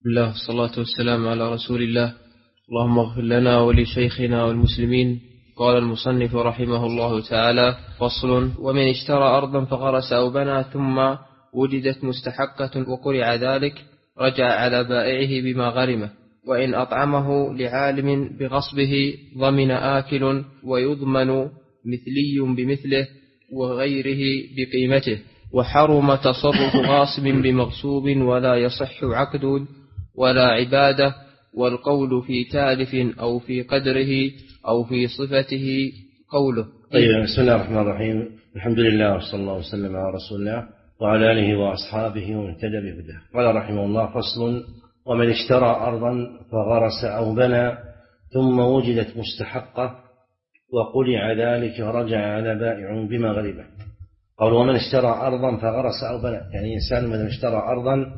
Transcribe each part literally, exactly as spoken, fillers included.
بسم الله والصلاة والسلام على رسول الله. اللهم اغفر لنا ولشيخنا والمسلمين. قال المصنف رحمه الله تعالى: فصل: ومن اشترى أرضا فغرس أو بنى ثم وجدت مستحقة وقرع ذلك رجع على بائعه بما غرمه، وإن أطعمه لعالم بغصبه ضمن آكل ويضمن مثلي بمثله وغيره بقيمته، وحرم تصرف غاصب بمغصوب ولا يصح عقد ولا عبادة، والقول في تالف أو في قدره أو في صفته قوله. طيب، بسم الله الرحمن الرحيم. الحمد لله وصلى الله وسلم على رسول الله وعلى آله وأصحابه ومن اهتدى بهداه. قال رحمه الله: فصل: ومن اشترى أرضا فغرس أو بنى ثم وجدت مستحقة وقلع ذلك ورجع على بائع بما غرمه. قال: ومن اشترى أرضا فغرس أو بنى، يعني إنسان من اشترى أرضا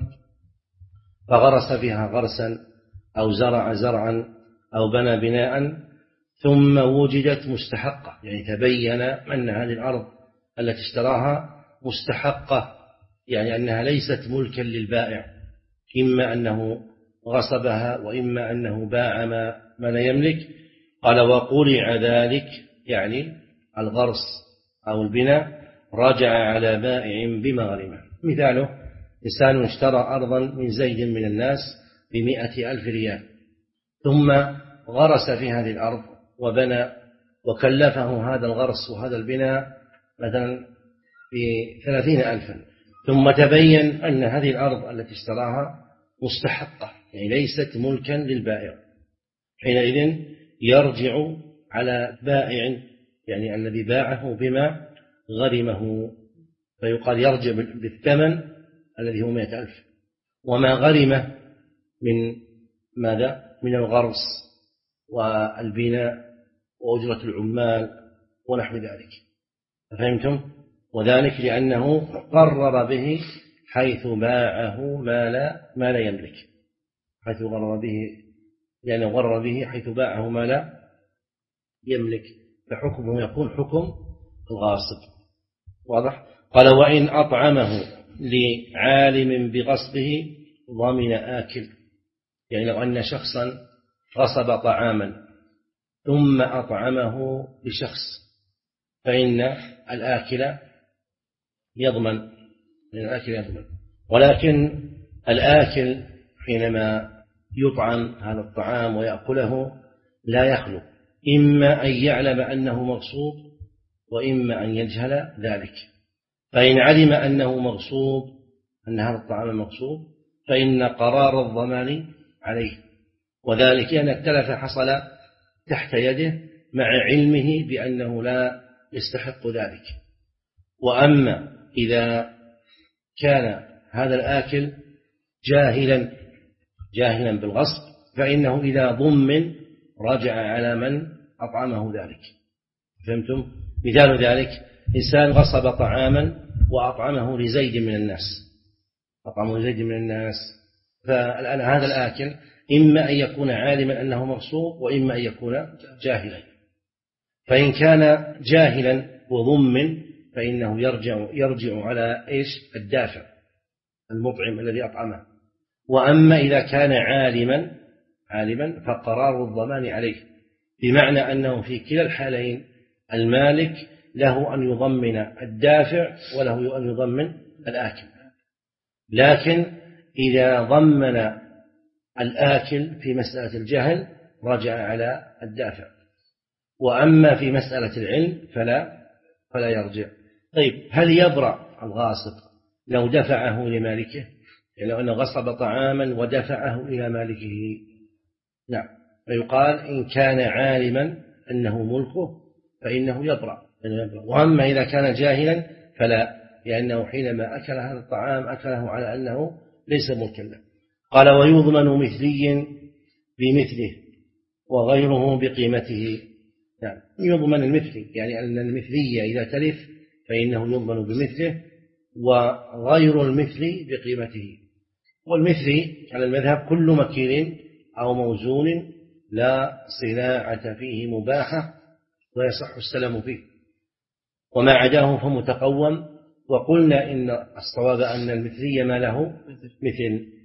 فغرس فيها غرسا أو زرع زرعا أو بنى بناء ثم وجدت مستحقة، يعني تبين أن هذه الأرض التي اشتراها مستحقة، يعني أنها ليست ملكا للبائع، إما أنه غصبها وإما أنه باع ما, ما لا يملك. قال: وقلع ذلك، يعني الغرس أو البناء، رجع على بائع بما غرمه. مثاله: إنسان اشترى أرضا من زيد من الناس بمئة ألف ريال، ثم غرس في هذه الأرض وبنى وكلفه هذا الغرس وهذا البناء مثلا بثلاثين ألفا، ثم تبين أن هذه الأرض التي اشتراها مستحقة، يعني ليست ملكا للبائع. حينئذ يرجع على بائع، يعني الذي باعه بما غرمه، فيقال يرجع بالثمن الذي هو مئة ألف، وما غرمه من ماذا؟ من الغرس والبناء وأجرة العمال ونحو ذلك. فهمتم؟ وذلك لأنه قرر به حيث باعه ما لا, ما لا يملك، حيث غرر به، لأنه غرر به حيث باعه ما لا يملك، فحكمه يكون حكم الغاصب. واضح؟ قال: وإن أطعمه لعالم بغصبه ضمن آكل، يعني لو أن شخصا غصب طعاما ثم أطعمه لشخص فإن الآكل يضمن، الآكل يضمن، ولكن الآكل حينما يطعم هذا الطعام ويأكله لا يخلو، إما أن يعلم أنه مغصوب وإما أن يجهل ذلك. فإن علم أنه مغصوب، أن هذا الطعام مغصوب، فإن قرار الضمان عليه، وذلك أن التلف حصل تحت يده مع علمه بأنه لا يستحق ذلك. وأما إذا كان هذا الآكل جاهلا جاهلا بالغصب، فإنه إذا ضمن رجع على من أطعمه ذلك. فهمتم؟ مثال ذلك: إنسان غصب طعاما وأطعمه لزيد من الناس، أطعمه لزيد من الناس، فالآن هذا الآكل إما أن يكون عالما أنه مغصوب وإما أن يكون جاهلا. فإن كان جاهلا وضمن فإنه يرجع, يرجع على إيش؟ الدافع المطعم الذي أطعمه. وأما إذا كان عالما عالما فقرار الضمان عليه، بمعنى أنه في كلا الحالين المالك له أن يضمن الدافع وله أن يضمن الآكل، لكن إذا ضمن الآكل في مسألة الجهل رجع على الدافع، وأما في مسألة العلم فلا فلا يرجع. طيب، هل يبرأ الغاصب لو دفعه لمالكه؟ يعني لو أنه غصب طعاما ودفعه إلى مالكه؟ نعم، فيقال إن كان عالما أنه ملكه فإنه يبرأ. وأما إذا كان جاهلا فلا، لأنه حينما أكل هذا الطعام أكله على أنه ليس ملكا له. قال: ويضمن مثلي بمثله وغيره بقيمته. يعني يضمن المثلي، يعني أن المثلية إذا تلف فإنه يضمن بمثله، وغير المثلي بقيمته. والمثلي على المذهب كل مكيل أو موزون لا صناعة فيه مباحة ويصح السلم فيه، وما عداه فمتقوم. وقلنا إن الصواب أن المثلية ما له مثل،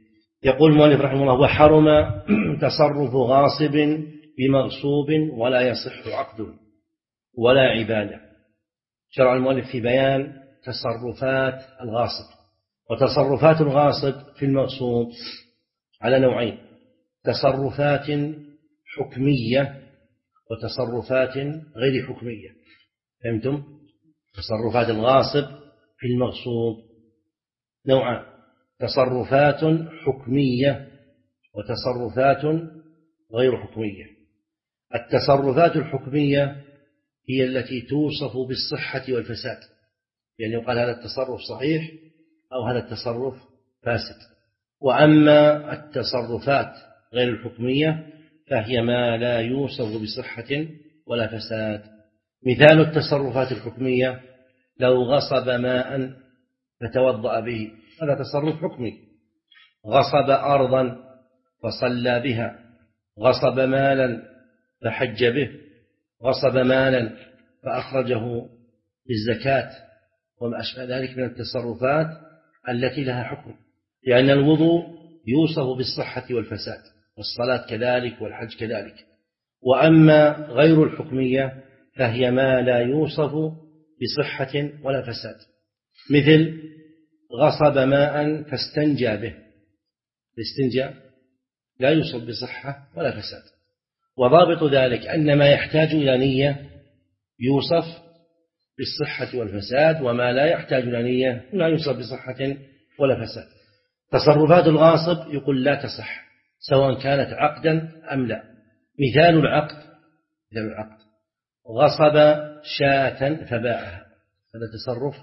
يقول المؤلف رحمه الله: وحرم تصرف غاصب بمغصوب ولا يصح عقده ولا عبادة. شرع المؤلف في بيان تصرفات الغاصب. وتصرفات الغاصب في المغصوب على نوعين: تصرفات حكمية وتصرفات غير حكمية. فهمتم؟ تصرفات الغاصب في المغصوب نوعان: تصرفات حكمية وتصرفات غير حكمية. التصرفات الحكمية هي التي توصف بالصحة والفساد، يعني يقال هذا التصرف صحيح أو هذا التصرف فاسد. وأما التصرفات غير الحكمية فهي ما لا يوصف بصحة ولا فساد. مثال التصرفات الحكمية: لو غصب ماء فتوضأ به، هذا تصرف حكمي. غصب أرضا فصلى بها، غصب مالا فحج به، غصب مالا فأخرجه بالزكاة، وما أشبه ذلك من التصرفات التي لها حكم، لأن الوضوء يوصف بالصحة والفساد، والصلاة كذلك، والحج كذلك. وأما غير الحكمية فهي ما لا يوصف بصحة ولا فساد، مثل غصب ماء فاستنجى به. الاستنجاء لا يوصف بصحة ولا فساد. وضابط ذلك أن ما يحتاج إلى نية يوصف بالصحة والفساد، وما لا يحتاج إلى نية لا يوصف بصحة ولا فساد. تصرفات الغاصب يقول لا تصح سواء كانت عقدا أم لا. مثال العقد: مثال العقد غصب شاة فباعها، هذا تصرف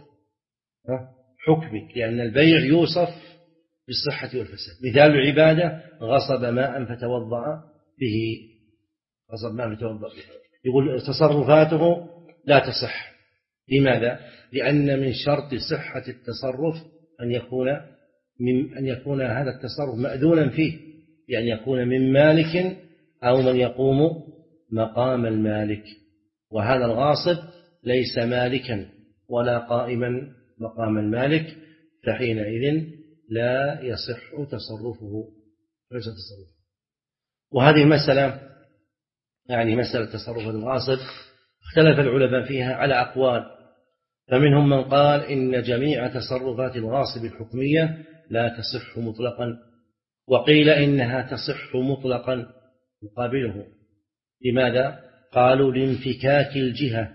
حكمي، لأن البيع يوصف بالصحة والفساد. مثال العبادة: غصب ماء فتوضأ به، غصب ماء فتوضأ به، يقول تصرفاته لا تصح. لماذا؟ لأن من شرط صحة التصرف أن يكون من أن يكون هذا التصرف مأذونا فيه، يعني يكون من مالك أو من يقوم مقام المالك، وهذا الغاصب ليس مالكا ولا قائما مقام المالك، فحينئذ لا يصح تصرفه، ليس تصرفه. وهذه المسألة يعني مسألة تصرف الغاصب اختلف العلماء فيها على أقوال، فمنهم من قال إن جميع تصرفات الغاصب الحكمية لا تصح مطلقا، وقيل إنها تصح مطلقا مقابله. لماذا؟ قالوا لانفكاك الجهة،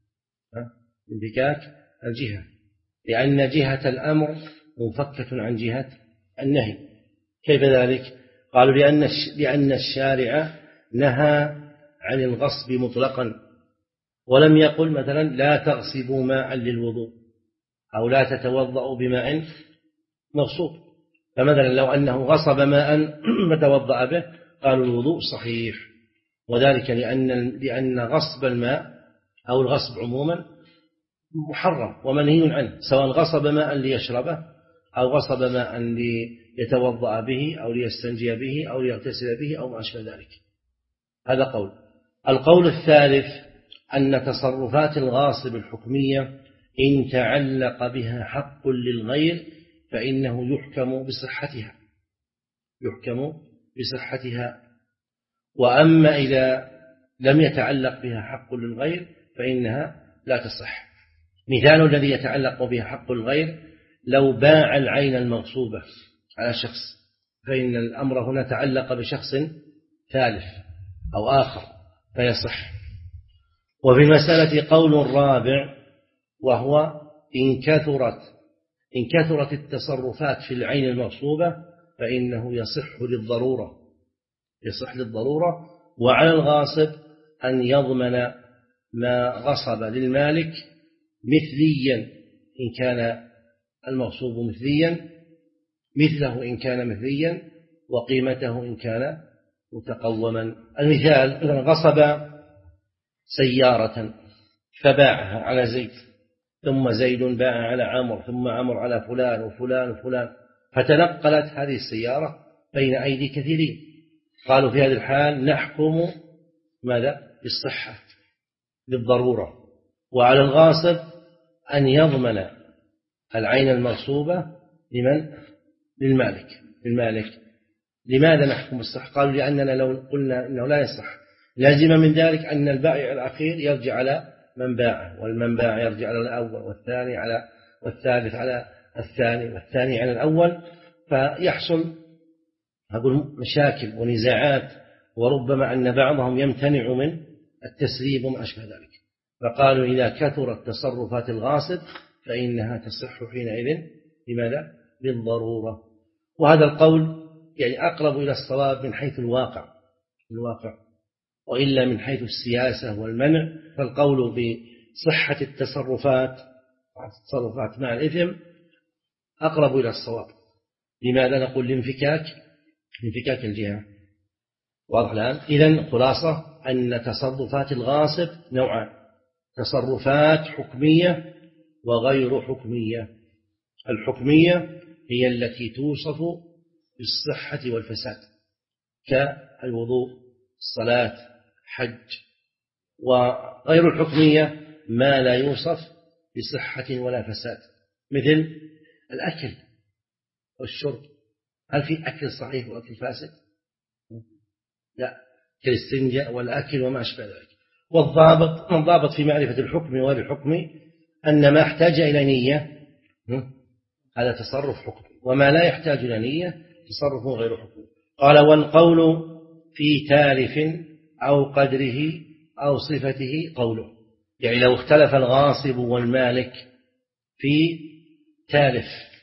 انفكاك الجهة، لأن جهة الأمر منفكة عن جهة النهي. كيف ذلك؟ قالوا لأن لأن الشارع نهى عن الغصب مطلقا، ولم يقل مثلا لا تغصبوا ماء للوضوء أو لا تتوضأوا بماء مغصوب. فمثلا لو أنه غصب ماء فتوضأ به قالوا الوضوء صحيح، وذلك لأن لأن غصب الماء أو الغصب عموما محرم ومنهي عنه، سواء غصب ماء ليشربه أو غصب ماء ليتوضأ به أو ليستنجي به أو ليغتسل به أو ما أشبه ذلك. هذا قول. القول الثالث أن تصرفات الغاصب الحكمية إن تعلق بها حق للغير فإنه يحكم بصحتها يحكم بصحتها وأما إذا لم يتعلق بها حق للغير فإنها لا تصح. مثال الذي يتعلق بها حق الغير: لو باع العين المغصوبة على شخص، فإن الأمر هنا تعلق بشخص ثالث أو آخر فيصح. وفي المسألة قول رابع، وهو إن كثرت إن كثرت التصرفات في العين المغصوبة فإنه يصح للضرورة يصح للضرورة وعلى الغاصب أن يضمن ما غصب للمالك مثليا إن كان المغصوب مثليا، مثله إن كان مثليا، وقيمته إن كان متقوما. المثال: غصب سيارة فباعها على زيد، ثم زيد باع على عمرو، ثم عمرو على فلان وفلان وفلان، فتنقلت هذه السيارة بين أيدي كثيرين. قالوا في هذه الحال نحكم ماذا؟ بالصحة للضرورة، وعلى الغاصب أن يضمن العين المغصوبة لمن؟ للمالك للمالك لماذا نحكم بالصحة؟ قالوا لأننا لو قلنا إنه لا يصح لازم من ذلك أن البائع الأخير يرجع على من باعه، والمن باع يرجع على الأول، والثاني على والثالث على الثاني، والثاني على الأول، فيحصل أقول مشاكل ونزاعات، وربما أن بعضهم يمتنع من التسليم وما أشبه ذلك. فقالوا إذا كثرت تصرفات الغاصب فإنها تصح حينئذ. لماذا؟ بالضرورة. وهذا القول يعني أقرب إلى الصواب من حيث الواقع الواقع وإلا من حيث السياسة والمنع فالقول بصحة التصرفات التصرفات مع الإثم أقرب إلى الصواب. لماذا نقول لانفكاك انفكاك الجهة؟ واضح الآن. إذن خلاصة أن تصرفات الغاصب نوعان: تصرفات حكمية وغير حكمية. الحكمية هي التي توصف بالصحة والفساد كالوضوء، الصلاة، حج. وغير الحكمية ما لا يوصف بصحة ولا فساد، مثل الأكل والشرب. هل في أكل صحيح وأكل فاسد؟ لا، كالاستنجاء والأكل وما أشبه ذلك. والضابط الضابط في معرفة الحكم وغير الحكم أن ما احتاج إلى نية هذا تصرف حكمي، وما لا يحتاج إلى نية تصرف غير حكمي. قال: والقول في تالف أو قدره أو صفته قوله. يعني لو اختلف الغاصب والمالك في تالف،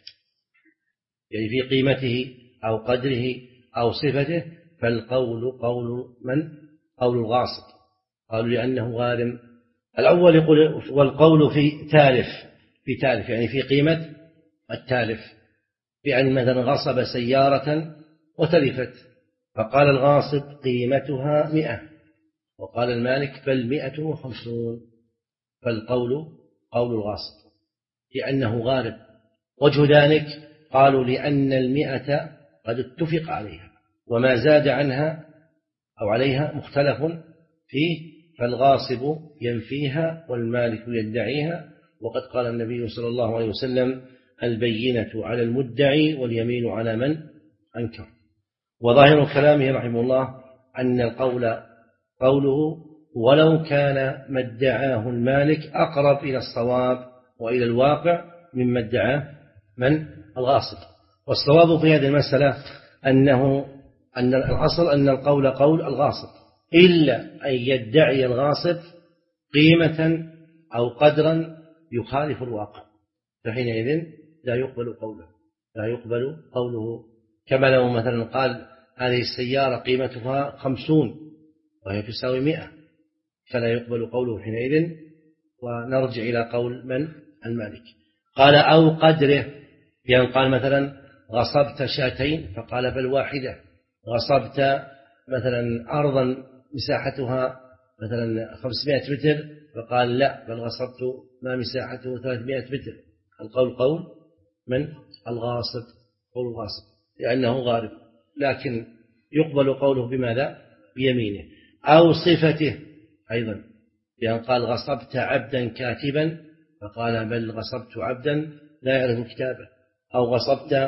يعني في قيمته أو قدره أو صفته، فالقول قول من؟ قول الغاصب. قالوا لأنه غارم. الأول يقول والقول في تالف في تالف يعني في قيمة التالف، يعني مثلا غصب سيارة وتلفت، فقال الغاصب قيمتها مئة، وقال المالك بل مئة وخمسون، فالقول قول الغاصب لأنه غارم. وجه ذلك قالوا لأن المئة قد اتفق عليها، وما زاد عنها أو عليها مختلف فيه، فالغاصب ينفيها والمالك يدعيها. وقد قال النبي صلى الله عليه وسلم: البينة على المدعي واليمين على من أنكر. وظاهر كلامه رحمه الله أن القول قوله ولو كان ما ادعاه المالك أقرب إلى الصواب وإلى الواقع مما ادعاه من الغاصب. والصواب في هذه المسألة أنه أن الأصل أن القول قول الغاصب، إلا أن يدعي الغاصب قيمة أو قدرا يخالف الواقع، فحينئذ لا يقبل قوله لا يقبل قوله كما لو مثلا قال هذه السيارة قيمتها خمسون وهي تساوي مئة، فلا يقبل قوله حينئذ. ونرجع إلى قول من؟ المالك. قال أو قدره، يعني قال مثلا غصبت شاتين فقال بل واحدة، غصبت مثلا أرضا مساحتها مثلا خمسمائة متر فقال لا بل غصبت ما مساحته ثلاثمائة متر. القول قول من؟ الغاصب، قول الغاصب لأنه غارب، لكن يقبل قوله بماذا؟ بيمينه. أو صفته أيضا، لأن قال غصبت عبدا كاتبا فقال بل غصبت عبدا لا يعرف كتابه. أو غصبت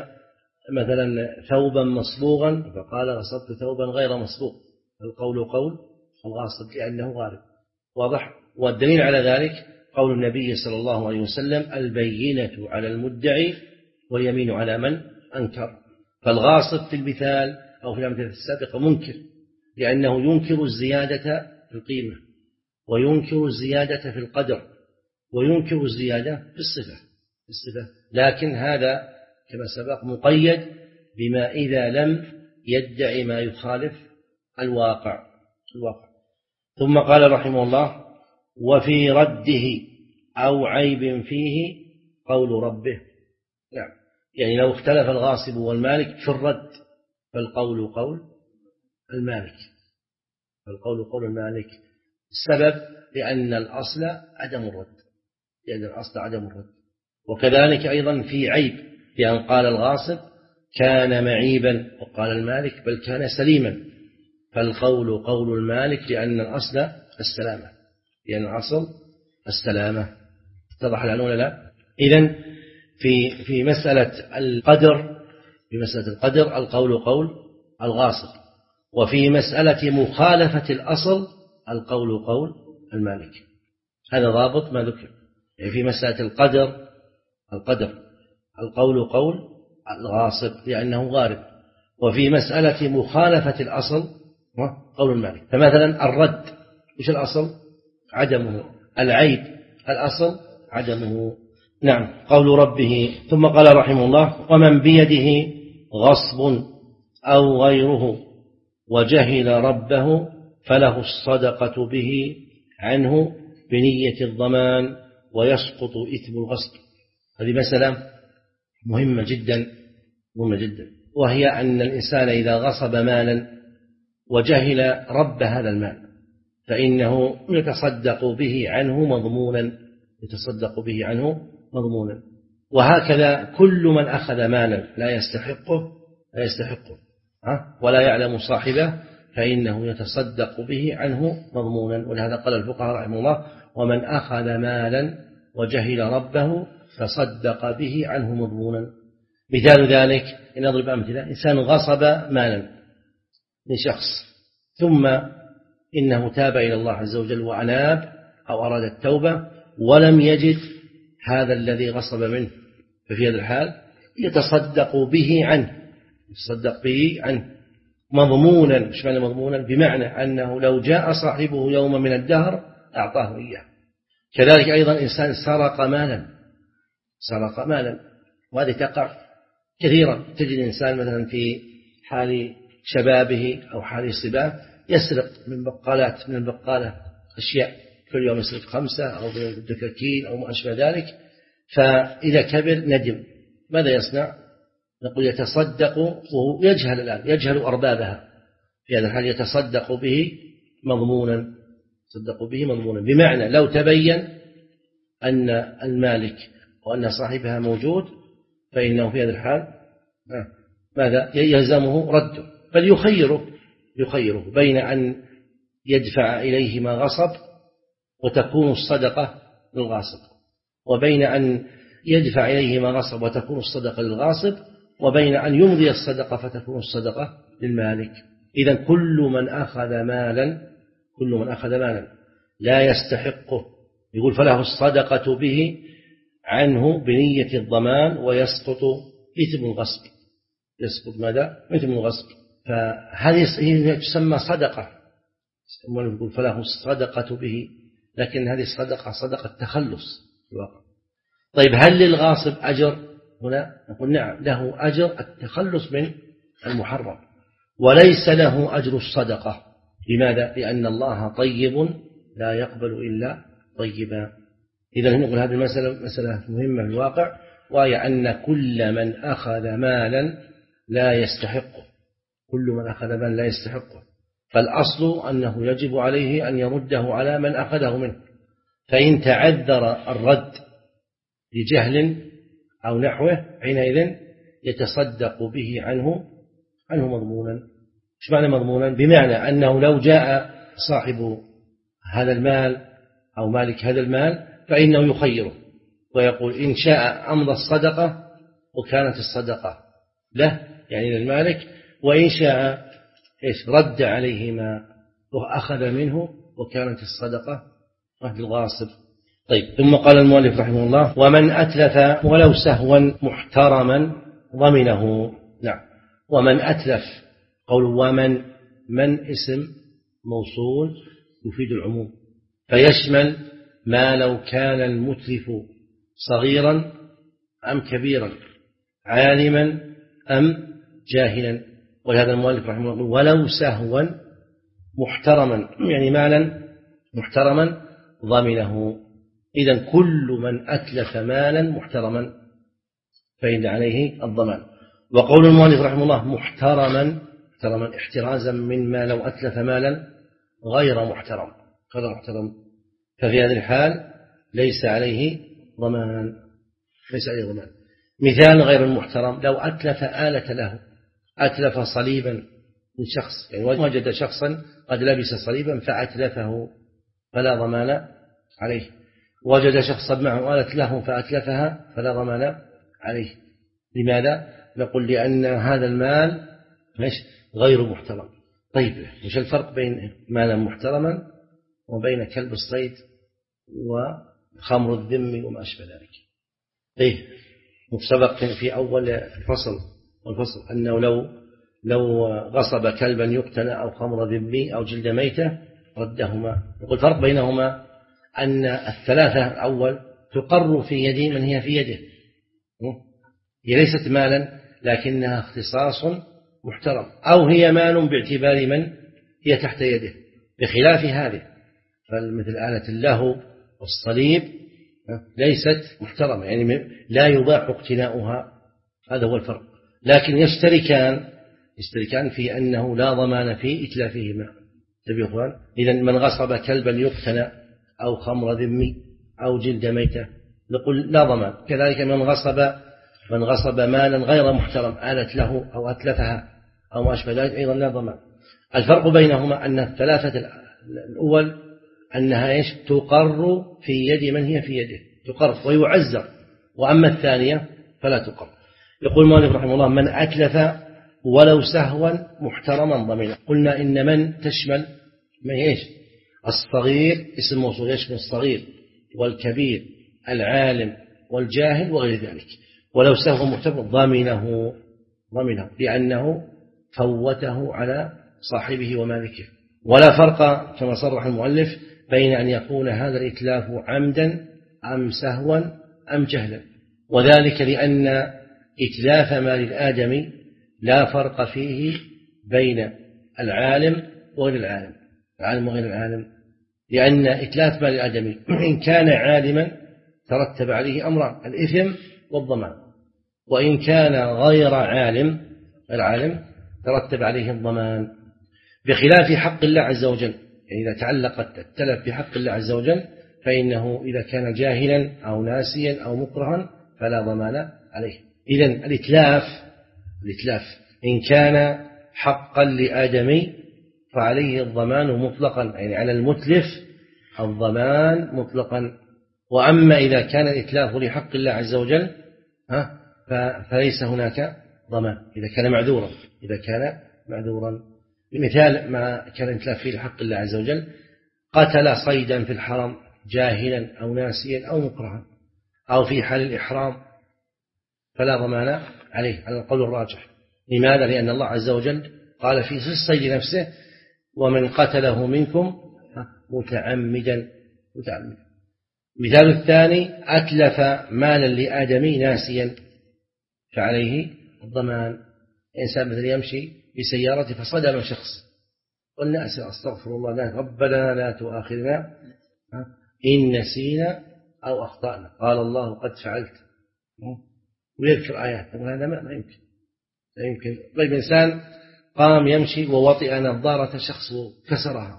مثلا ثوبا مصبوغا فقال غصبت ثوبا غير مصبوغ. القول قول الغاصب لأنه غارب. واضح؟ والدليل على ذلك قول النبي صلى الله عليه وسلم: البينة على المدعي واليمين على من أنكر. فالغاصب في المثال أو في الأمثلة السابقة منكر، لأنه ينكر الزيادة في القيمة، وينكر الزيادة في القدر، وينكر الزيادة في الصفة في الصفة لكن هذا كما سبق مقيد بما إذا لم يدعي ما يخالف الواقع الواقع ثم قال رحمه الله: وفي رده أو عيب فيه قول ربه. يعني, يعني لو اختلف الغاصب والمالك في الرد فالقول قول المالك فالقول قول المالك. السبب لأن الأصل عدم الرد لأن الأصل عدم الرد وكذلك أيضا في عيب، لأن قال الغاصب كان معيبا وقال المالك بل كان سليما، فالقول قول المالك لأن الأصل السلامة لأن الأصل السلامة. اتضح الآن ولا لا؟ إذن في في مسألة القدر في مسألة القدر القول قول الغاصب. وفي مسألة مخالفة الأصل القول قول المالك. هذا ضابط ما ذكر. يعني في مسألة القدر القدر القول قول الغاصب لأنه غارب. وفي مسألة مخالفة الأصل قول المالك. فمثلا الرد إيش الأصل؟ عدمه. العيب الأصل عدمه. نعم. قول ربه. ثم قال رحمه الله: ومن بيده غصب أو غيره وجهل ربه فله الصدقة به عنه بنية الضمان ويسقط إثم الغصب. هذه مسألة مهمة جدا مهمة جدا وهي أن الإنسان إذا غصب مالا وجهل رب هذا المال فإنه يتصدق به عنه مضمونا يتصدق به عنه مضمونا. وهكذا كل من أخذ مالا لا يستحقه لا يستحقه ولا يعلم صاحبه فإنه يتصدق به عنه مضمونا. ولهذا قال الفقهاء رحمه الله: ومن أخذ مالا وجهل ربه تصدق به عنه مضمونا. مثال ذلك إن أضرب أمثلة: إنسان غصب مالا من شخص ثم إنه تاب إلى الله عز وجل وأناب أو أراد التوبة ولم يجد هذا الذي غصب منه، ففي هذا الحال يتصدق به عنه يتصدق به عنه مضمونا. مش معنى مضمونا؟ بمعنى أنه لو جاء صاحبه يوم من الدهر أعطاه إياه. كذلك أيضا إنسان سرق مالا سرق مالا وهذه تقع كثيرا. تجد إنسان مثلا في حال شبابه أو حال صباه يسرق من بقالات من البقالة أشياء، كل يوم يسرق خمسة أو دكاكين أو ما أشبه ذلك. فإذا كبر ندم، ماذا يصنع؟ نقول يتصدق وهو يجهل الآن يجهل أربابها، في هذا الحال يتصدق به مضمونا يتصدق به مضمونا بمعنى لو تبين أن المالك وأن صاحبها موجود فإنه في هذا الحال ماذا يلزمه رده، بل يخيره يخيره بين أن يدفع إليه ما غصب وتكون الصدقة للغاصب، وبين أن يدفع إليه ما غصب وتكون الصدقة للغاصب، وبين أن يمضي الصدقة فتكون الصدقة للمالك. إذا كل من أخذ مالا كل من أخذ مالا لا يستحقه يقول فله الصدقة به عنه بنية الضمان ويسقط إثم الغصب. يسقط ماذا؟ إثم الغصب. فهذه تسمى صدقة، يقول فله الصدقة به، لكن هذه الصدقة صدقة تخلص في الواقع. طيب هل للغاصب أجر هنا؟ نقول نعم، له أجر التخلص من المحرم وليس له أجر الصدقة. لماذا؟ لأن الله طيب لا يقبل إلا طيبا. إذا نقول هذه المسألة مسألة مهمة في الواقع، وهي أن كل من أخذ مالا لا يستحقه كل من أخذ مالا لا يستحقه فالأصل أنه يجب عليه أن يرده على من أخذه منه. فإن تعذر الرد لجهل أو نحوه حينئذ يتصدق به عنه عنه مضمونا. إيش معنى مضمونا؟ بمعنى أنه لو جاء صاحب هذا المال أو مالك هذا المال فإنه يخيره ويقول إن شاء أمضى الصدقة وكانت الصدقة له يعني للمالك، وإن شاء إيش رد عليه ما أخذ منه وكانت الصدقة للغاصب. طيب ثم قال المؤلف رحمه الله: ومن أتلف ولو سهوا محترما ضمنه. نعم. ومن أتلف، قول ومن من اسم موصول يفيد العموم فيشمل ما لو كان المتلف صغيرا أم كبيرا، عالما أم جاهلا. ولهذا المؤلف رحمه الله ولو سهوا محترما يعني مالا محترما ضمنه. إذن كل من أتلف مالا محترما فإن عليه الضمان. وقول المؤلف رحمه الله محترما محترما احترازا مما لو أتلف مالا غير محترم غير محترم ففي هذه الحال ليس عليه ضمان ليس عليه ضمان. مثال غير المحترم: لو أتلف آلة له، أتلف صليبا من شخص، يعني وجد شخصا قد لبس صليبا فأتلفه فلا ضمان عليه، وجد شخصا معه آلة له فأتلفها فلا ضمان عليه. لماذا؟ نقول لأن هذا المال إيش غير محترم. طيب مش الفرق بين مالا محترما وبين كلب الصيد وخمر الذم وما أشبه ذلك؟ طيب سبق في أول الفصل والفصل أنه لو لو غصب كلبا يقتنى أو خمر ذمي أو جلد ميتة ردهما. يقول الفرق بينهما أن الثلاثة الأول تقر في يد من هي في يده، هي ليست مالا لكنها اختصاص محترم، أو هي مال باعتبار من هي تحت يده، بخلاف هذه فمثل آلة اللهو والصليب ليست محترمة، يعني لا يباح اقتناؤها. هذا هو الفرق. لكن يشتركان يشتركان في أنه لا ضمان في إتلافهما. إذن من غصب كلبا يقتنى أو خمر ذمي أو جلد ميتة نقول لا ضمان. كذلك من غصب من غصب مالا غير محترم آلت له أو أتلفها أو ما أشبه ذلك أيضا لا ضمان. الفرق بينهما أن الثلاثة الأول أنها إيش تقر في يد من هي في يده، تقر ويعزر، وأما الثانية فلا تقر. يقول المؤلف رحمه الله: من أتلف ولو سهوا محترما ضمينا. قلنا إن من تشمل ما إيش الصغير، اسم موصول يشمل الصغير والكبير العالم والجاهل وغير ذلك. ولو سهوا محترما ضمنه ضمنه لأنه فوته على صاحبه ومالكه. ولا فرق كما صرح المؤلف بين أن يكون هذا الإتلاف عمدا أم سهوا أم جهلا، وذلك لأن إتلاف مال الآدمي لا فرق فيه بين العالم وغير العالم العالم وغير العالم، لأن إتلاف مال الآدمي إن كان عالما ترتب عليه أمران: الإثم والضمان، وإن كان غير عالم العالم ترتب عليه الضمان، بخلاف حق الله عز وجل. يعني إذا تعلقت التلف بحق الله عز وجل فإنه إذا كان جاهلا أو ناسيا أو مكرها فلا ضمان عليه. إذن الإتلاف الإتلاف إن كان حقا لآدمي فعليه الضمان مطلقا، يعني على المتلف الضمان مطلقا. وأما إذا كان الإتلاف لحق الله عز وجل فليس هناك ضمان إذا كان معذورا إذا كان معذورا. مثال ما كان الإتلاف فيه لحق الله عز وجل: قتل صيدا في الحرم جاهلا أو ناسيا أو مكرها أو في حال الإحرام فلا ضمان عليه على القول الراجح. لماذا؟ لأن الله عز وجل قال في الصيد نفسه: ومن قتله منكم متعمدا متعمدا. مثال الثاني: أتلف مالا لآدمي ناسيا فعليه الضمان. إنسان مثل يمشي بسيارته فصدم شخص والناس أستغفر الله لا ربنا لا تؤاخذنا إن نسينا أو أخطأنا، قال الله قد فعلت، ويذكر آيات. هذا ما يمكن لا يمكن. طيب إنسان قام يمشي ووطئ نظارة شخص وكسرها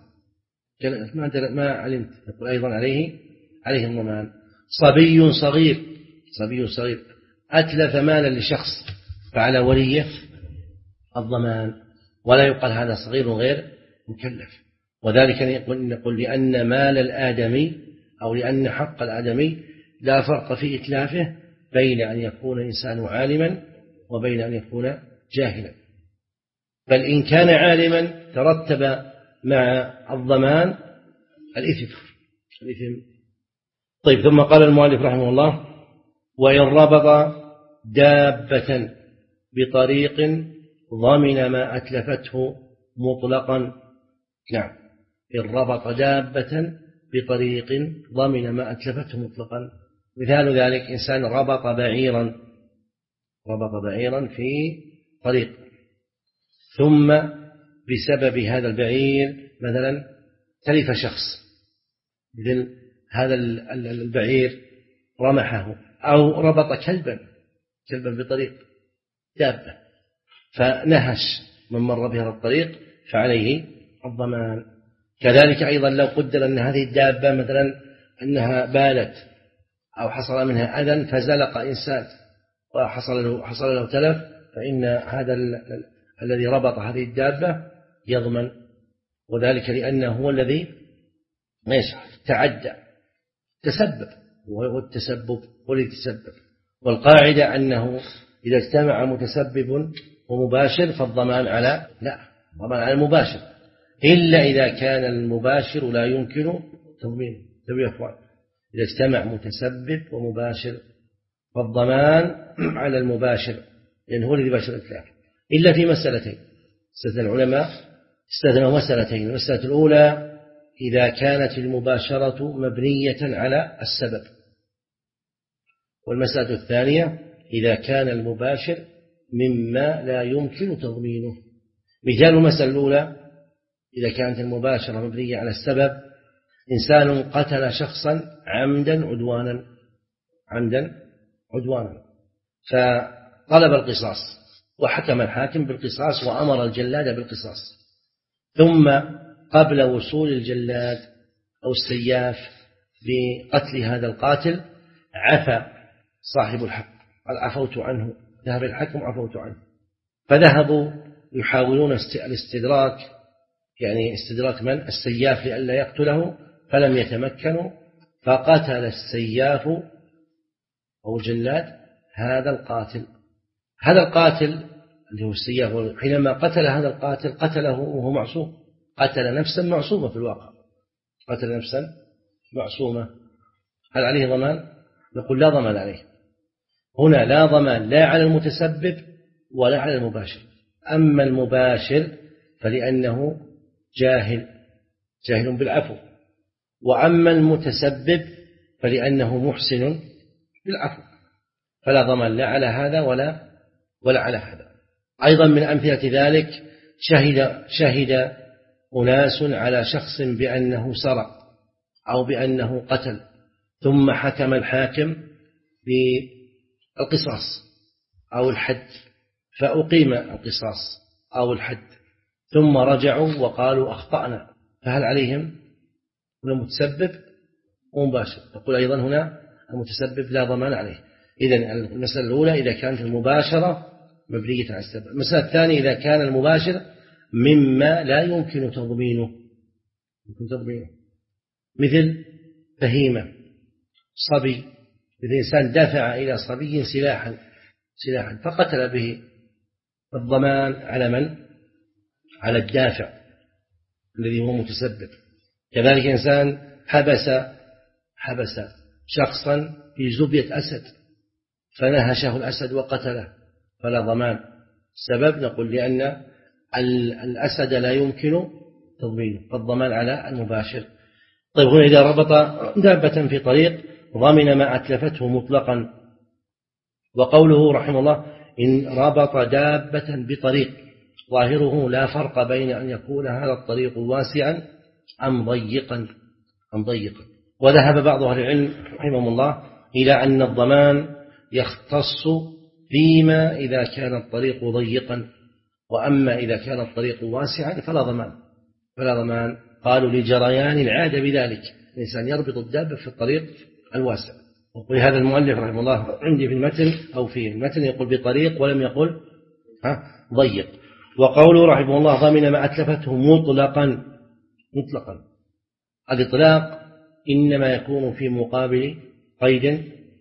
ما ما علمت، يقول أيضا عليه عليه الضمان. صبي صغير صبي صغير أتلف مالا لشخص فعلى وليه الضمان، ولا يقال هذا صغير غير مكلف. وذلك نقول لأن مال الآدمي أو لأن حق الآدمي لا فرق في إتلافه بين أن يكون إنسان عالما وبين أن يكون جاهلا، بل إن كان عالما ترتب مع الضمان الإثم الإثم. طيب ثم قال المؤلف رحمه الله: وإن ربط دابة بطريق ضمن ما أتلفته مطلقا. نعم، إن ربط دابة بطريق ضمن ما أتلفته مطلقا. مثال ذلك: إنسان ربط بعيرا ربط بعيرا في طريق، ثم بسبب هذا البعير مثلا تلف شخص، مثل هذا البعير رمحه، أو ربط كلبا كلبا بطريق دابة فنهش من مر بهذا الطريق فعليه الضمان. كذلك أيضا لو قدر أن هذه الدابة مثلا أنها بالت أو حصل منها أذى فزلق إنسان وحصل له حصل له تلف، فإن هذا الذي ربط هذه الدابة يضمن، وذلك لأنه هو الذي تعدى تسبب، وهو التسبب والتسبب. والقاعدة أنه إذا اجتمع متسبب ومباشر فالضمان على لا الضمان على المباشر، إلا إذا كان المباشر لا يمكن تضمينه. تبي أخوان، إذا اجتمع متسبب ومباشر فالضمان على المباشر، لأن هو الذي يباشر الإتلاف، إلا في مسألتين. استثنى العلماء استثنوا مسألتين. المسألة الأولى إذا كانت المباشرة مبنية على السبب، والمسألة الثانية إذا كان المباشر مما لا يمكن تضمينه. مثال المسألة الأولى إذا كانت المباشرة مبنية على السبب، إنسان قتل شخصا عمدا عدوانا عمدا عدوانا فطلب القصاص وحكم الحاكم بالقصاص وأمر الجلاد بالقصاص، ثم قبل وصول الجلاد أو السياف بقتل هذا القاتل عفى صاحب الحق قال عفوت عنه، ذهب الحكم عفوت عنه، فذهبوا يحاولون الاستدراك، يعني استدراك من السياف لئلا يقتله، فلم يتمكنوا، فقتل السياف أو الجلاد هذا القاتل. هذا القاتل اللي هو السياف حينما قتل هذا القاتل قتله وهو معصوم، قتل نفسا معصومة في الواقع، قتل نفسا معصومة، هل عليه ضمان؟ نقول لا ضمان عليه. هنا لا ضمان لا على المتسبب ولا على المباشر. أما المباشر فلأنه جاهل جاهل بالعفو، وأما المتسبب فلأنه محسن بالعفو، فلا ضمان لا على هذا ولا ولا على هذا. أيضا من أمثلة ذلك شهد شهد أناس على شخص بأنه سرق أو بأنه قتل، ثم حكم الحاكم بالقصاص أو الحد، فأقيم القصاص أو الحد، ثم رجعوا وقالوا أخطأنا، فهل عليهم المتسبب ومباشر؟ تقول أيضا هنا المتسبب لا ضمان عليه. إذن المسألة الأولى إذا كانت المباشرة مبنية على السبب. المسألة الثانية إذا كان المباشر مما لا يمكن تضمينه، يمكن تضمينه مثل بهيمة، صبي، إذا إنسان دفع إلى صبي سلاحا سلاحا فقتل به، الضمان على من؟ على الدافع الذي هو متسبب. كذلك إنسان حبس حبس شخصا في زبية أسد فنهشه الأسد وقتله، فلا ضمان. السبب نقول لأن الأسد لا يمكن تضمينه، فالضمان على المباشر. طيب هنا إذا ربط دابة في طريق ضمن ما أتلفته مطلقا. وقوله رحمه الله إن ربط دابة بطريق، ظاهره لا فرق بين أن يكون هذا الطريق واسعا أم ضيقا أم ضيقا. وذهب بعض أهل العلم رحمهم الله إلى أن الضمان يختص فيما إذا كان الطريق ضيقا، وأما إذا كان الطريق واسعا فلا ضمان فلا ضمان قالوا لجريان العادة بذلك، الإنسان يربط الدابة في الطريق الواسع. ولهذا المؤلف رحمه الله عندي في المتن أو في المتن يقول بطريق ولم يقل ها ضيق. وقوله رحمه الله ضمن ما أتلفته مطلقا مطلقا، الإطلاق إنما يكون في مقابل قيد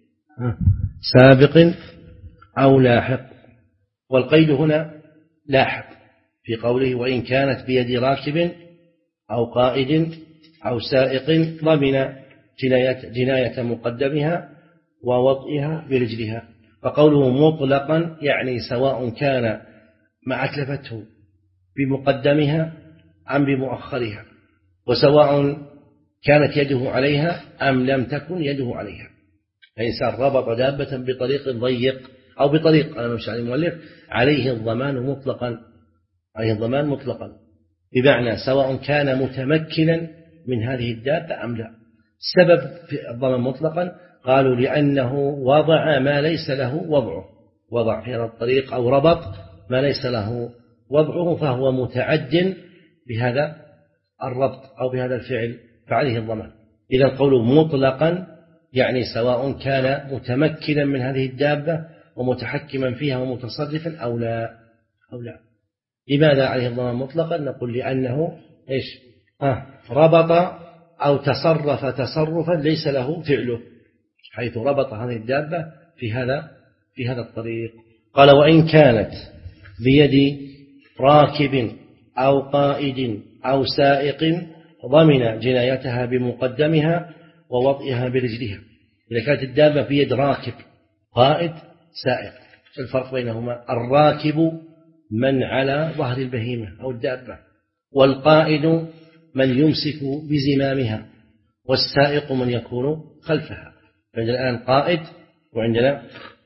سابق أو لاحق، والقيد هنا لاحق في قوله وإن كانت بيد راكب أو قائد أو سائق ضمن جناية, جناية مقدمها ووطئها برجلها. فقوله مطلقا يعني سواء كان ما أتلفته بمقدمها أم بمؤخرها، وسواء كانت يده عليها أم لم تكن يده عليها. فإنسان ربط دابة بطريق ضيق أو بطريق أنا مش على المؤلف عليه الضمان مطلقا عليه الضمان مطلقا بمعنى سواء كان متمكنا من هذه الدابة أم لا. السبب في الضمان مطلقا قالوا لأنه وضع ما ليس له وضعه، وضع في هذا الطريق أو ربط ما ليس له وضعه، فهو متعد بهذا الربط أو بهذا الفعل فعليه الضمان. إذا القول مطلقا يعني سواء كان متمكنا من هذه الدابة ومتحكما فيها ومتصرفا أو لا أو لا. لماذا عليه الضمان مطلقا؟ نقول لأنه إيش آه ربط أو تصرف تصرفا ليس له فعله، حيث ربط هذه الدابة في هذا في هذا الطريق. قال وإن كانت بيد راكب أو قائد أو سائق ضمن جنايتها بمقدمها ووطئها برجلها. إذا كانت الدابة في يد راكب قائد سائق، الفرق بينهما؟ الراكب من على ظهر البهيمة أو الدابة، والقائد من يمسك بزمامها، والسائق من يكون خلفها. عندنا الآن قائد وعندنا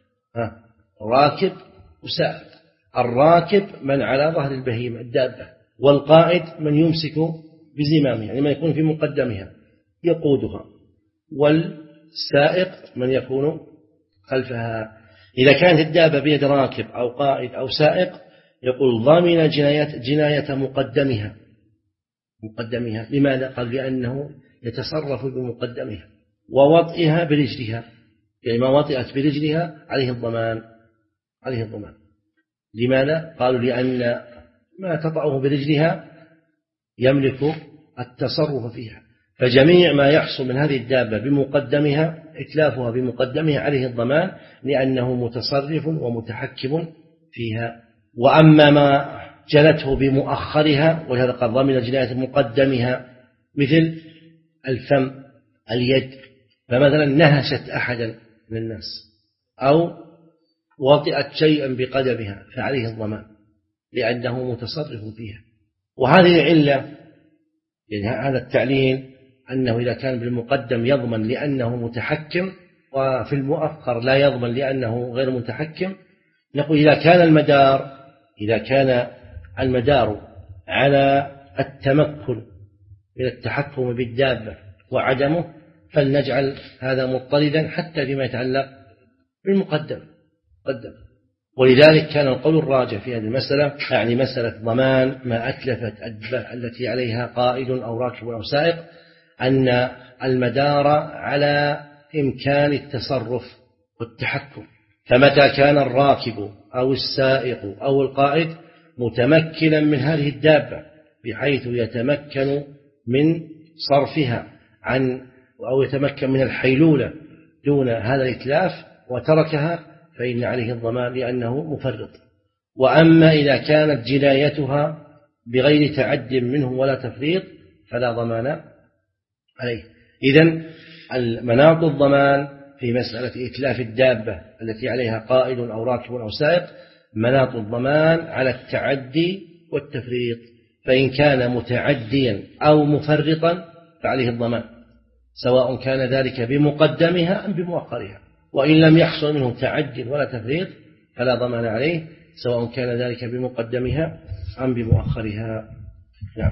راكب وسائق. الراكب من على ظهر البهيمة الدابة، والقائد من يمسك بزمامها يعني من يكون في مقدمها يقودها، والسائق من يكون خلفها. إذا كانت الدابة بيد راكب أو قائد أو سائق يقول ضمن جناية, جناية مقدمها مقدمها لماذا؟ قال لأنه يتصرف بمقدمها، ووطئها برجلها يعني ما وطئت برجلها عليه الضمان عليه الضمان لماذا؟ قالوا لأن ما تطأه برجلها يملك التصرف فيها، فجميع ما يحصل من هذه الدابة بمقدمها إتلافها بمقدمها عليه الضمان لأنه متصرف ومتحكم فيها. وأما ما جلته بمؤخرها ولهذا قال ضمن جناية مقدمها مثل الفم اليد، فمثلا نهشت أحدا من الناس أو وطئت شيئا بقدمها فعليه الضمان لأنه متصرف فيها. وهذه العلة يعني هذا التعليل أنه إذا كان بالمقدم يضمن لأنه متحكم وفي المؤخر لا يضمن لأنه غير متحكم. نقول إذا كان المدار إذا كان المدار على التمكن من التحكم بالدابة وعدمه فلنجعل هذا مضطردا حتى فيما يتعلق بالمقدم قدم. ولذلك كان القول الراجح في هذه المسألة يعني مسألة ضمان ما أتلفت التي عليها قائد أو راكب أو سائق أن المدار على إمكان التصرف والتحكم، فمتى كان الراكب أو السائق أو القائد متمكنا من هذه الدابة بحيث يتمكن من صرفها عن أو يتمكن من الحيلولة دون هذا الإتلاف وتركها فإن عليه الضمان لأنه مفرط. وأما إذا كانت جنايتها بغير تعد منه ولا تفريط فلا ضمان عليه. إذن المناط الضمان في مسألة إتلاف الدابة التي عليها قائد أو راكب أو سائق مناط الضمان على التعدي والتفريط، فإن كان متعديا أو مفرطا فعليه الضمان سواء كان ذلك بمقدمها أم بمؤخرها، وإن لم يحصل منه تعد ولا تفريط فلا ضمان عليه سواء كان ذلك بمقدمها أم بمؤخرها. نعم.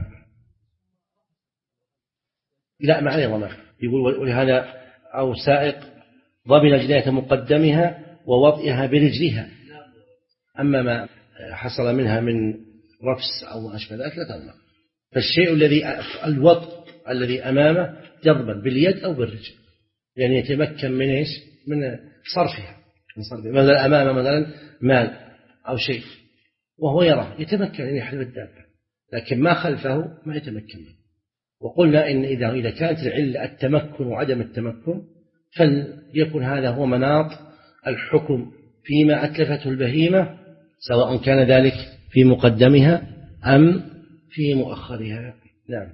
لا ما عليه ضمان، يقول ولهذا أو سائق ضمن جناية مقدمها ووطئها برجلها، أما ما حصل منها من رفس أو أشبه ذلك لا تضمن. فالشيء الذي الوطء الذي أمامه يضمن باليد أو بالرجل يعني يتمكن من إيش؟ من صرفها من صرفها. مثلا أمامه مثلا مال أو شيء وهو يرى يتمكن أن يحلب الدابة، لكن ما خلفه ما يتمكن منه. وقلنا إن إذا إذا كانت العلة التمكن وعدم التمكن فليكن هذا هو مناط الحكم فيما أتلفته البهيمة سواء كان ذلك في مقدمها أم في مؤخرها. نعم.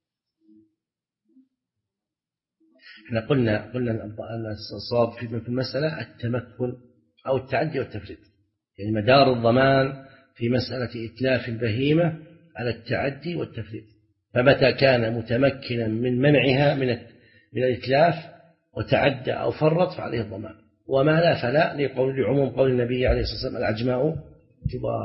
احنا قلنا قلنا أن الصواب في المسألة التمكن أو التعدي والتفريط، يعني مدار الضمان في مسألة إتلاف البهيمة على التعدي والتفريط، فمتى كان متمكنا من منعها من من الإتلاف وتعدى أو فرط فعليه الضمان، وما لا فلا لقول لعموم قول النبي عليه الصلاة والسلام العجماء جبار.